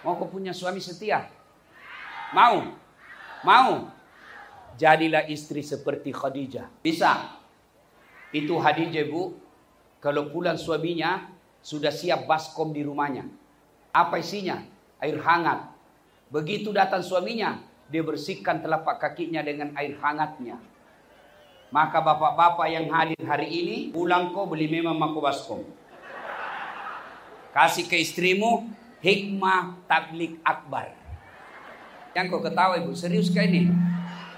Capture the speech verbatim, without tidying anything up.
Mau kau punya suami setia? Mau? Mau? Jadilah istri seperti Khadijah. Bisa. Itu Khadijah, Bu. Kalau pulang suaminya sudah siap baskom di rumahnya. Apa isinya? Air hangat. Begitu datang suaminya, dia bersihkan telapak kakinya dengan air hangatnya. Maka bapak-bapak yang hadir hari ini, pulang kau beli memang mako baskom. Kasih ke istrimu hikmah tablik akbar. Yang kau ketahui, Bu, serius kayak ini.